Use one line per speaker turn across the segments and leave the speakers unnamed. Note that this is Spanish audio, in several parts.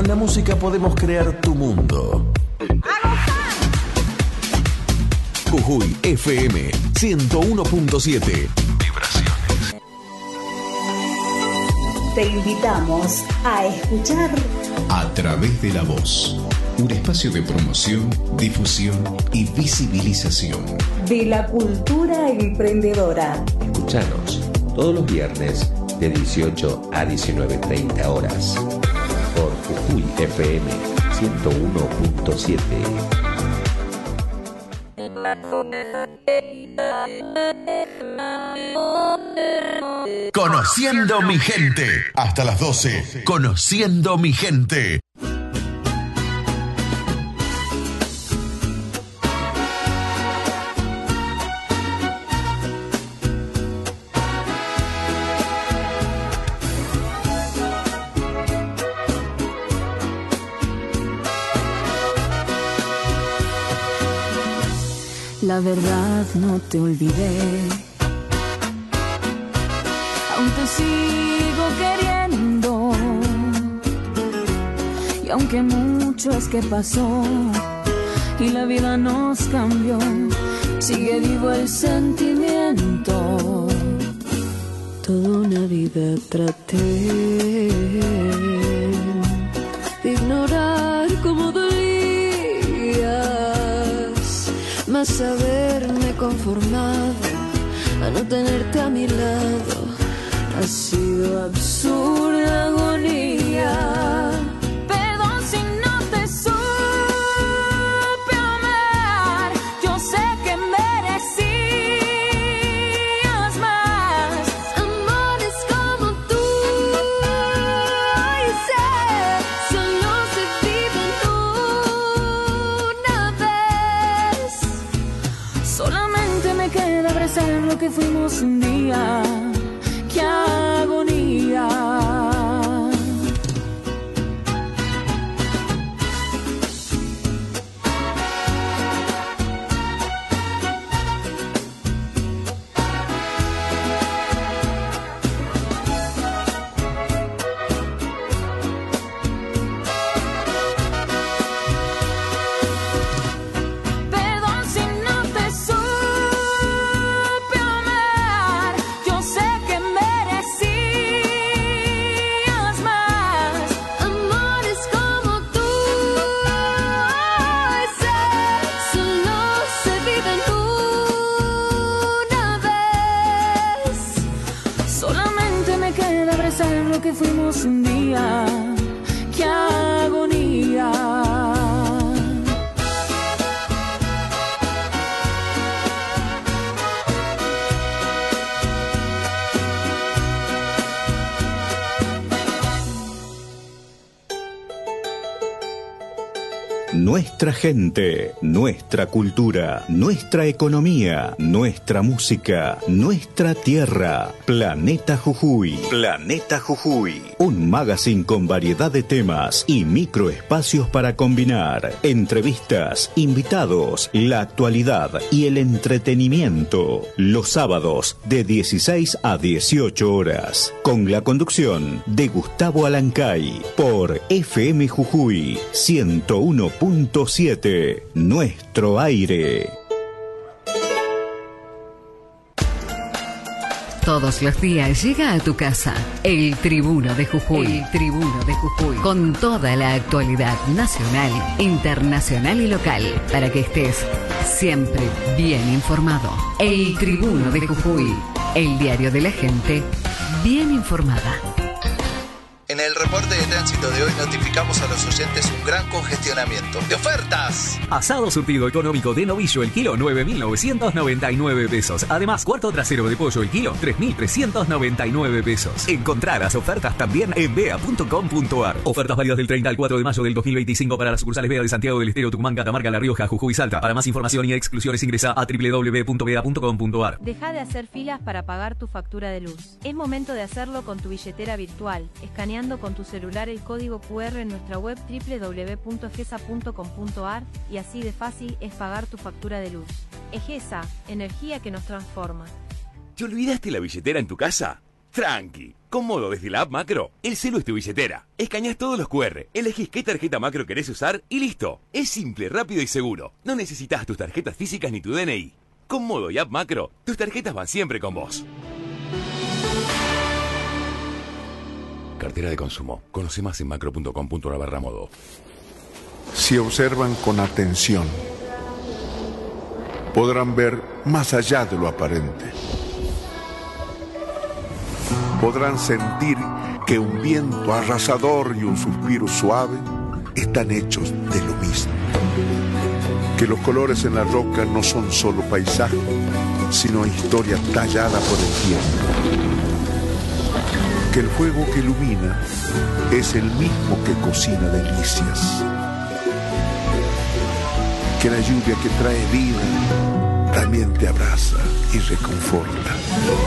Con la música podemos crear tu mundo. Jujuy FM 101.7. Vibraciones.
Te invitamos a escuchar
A través de la voz, un espacio de promoción, difusión y visibilización
de la cultura emprendedora.
Escuchanos todos los viernes de 18 a 19:30 horas por Jujuy FM 101.7.
Conociendo mi gente. Hasta las 12. Conociendo mi gente.
La verdad no te olvidé, aún te sigo queriendo, y aunque mucho es que pasó y la vida nos cambió, sigue vivo el sentimiento. Toda una vida traté de ignorar cómo dolías, mas haberme conformado a no tenerte a mi lado ha sido absurda agonía. Perdón si no te supe amar, yo sé que merecías más. Amores como tú, y sé, solo se viven una vez. Solamente me queda abrazar lo que fuimos un día. ¡Qué agonía! Que fuimos un día, qué agonía.
Nuestra gente, nuestra cultura, nuestra economía, nuestra música, nuestra tierra. Planeta Jujuy. Planeta Jujuy. Un magazine con variedad de temas y microespacios para combinar. Entrevistas, invitados, la actualidad y el entretenimiento. Los sábados de 16 a 18 horas. Con la conducción de Gustavo Alancay. Por FM Jujuy 101.7. Nuestro aire.
Todos los días llega a tu casa El Tribuno de Jujuy. El Tribuno de Jujuy. Con toda la actualidad nacional, internacional y local. Para que estés siempre bien informado. El Tribuno de Jujuy. El diario de la gente bien informada.
En el reporte de tránsito de hoy notificamos a los oyentes un gran congestionamiento de ofertas.
Asado surtido económico de novillo el kilo 9.999 pesos. Además, cuarto trasero de pollo el kilo 3.399 pesos. Encontrá las ofertas también en bea.com.ar. Ofertas válidas del 30 al 4 de mayo del 2025 para las sucursales Bea de Santiago del Estero, Tucumán, Catamarca, La Rioja, Jujuy y Salta. Para más información y exclusiones ingresa a www.bea.com.ar.
Deja de hacer filas para pagar tu factura de luz. Es momento de hacerlo con tu billetera virtual, escaneando con tu celular el código QR en nuestra web www.egesa.com.ar y así de fácil es pagar tu factura de luz. Egesa, energía que nos transforma.
¿Te olvidaste la billetera en tu casa? Tranqui. Con Modo desde la app Macro, el celu es tu billetera. Escaneás todos los QR, elegís qué tarjeta Macro querés usar y listo. Es simple, rápido y seguro. No necesitas tus tarjetas físicas ni tu DNI. Con Modo y app Macro, tus tarjetas van siempre con vos. Cartera de consumo. Conoce más en macro.com.ar/modo.
Si observan con atención, podrán ver más allá de lo aparente. Podrán sentir que un viento arrasador y un suspiro suave están hechos de lo mismo. Que los colores en la roca no son solo paisaje, sino historia tallada por el tiempo. Que el fuego que ilumina es el mismo que cocina delicias. Que la lluvia que trae vida también te abraza y reconforta.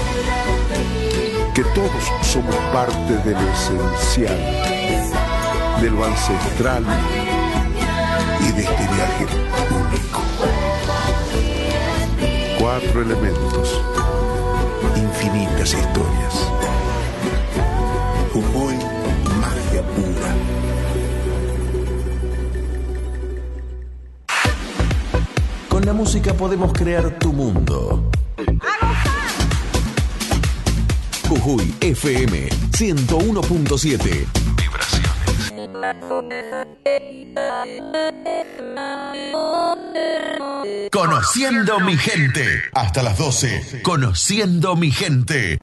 Que todos somos parte de lo esencial, de lo ancestral y de este viaje único. 4 elementos, infinitas historias. Jujuy, magia pura.
Con la música podemos crear tu mundo. Jujuy FM 101.7. Conociendo mi gente. Hasta las 12. Conociendo mi gente.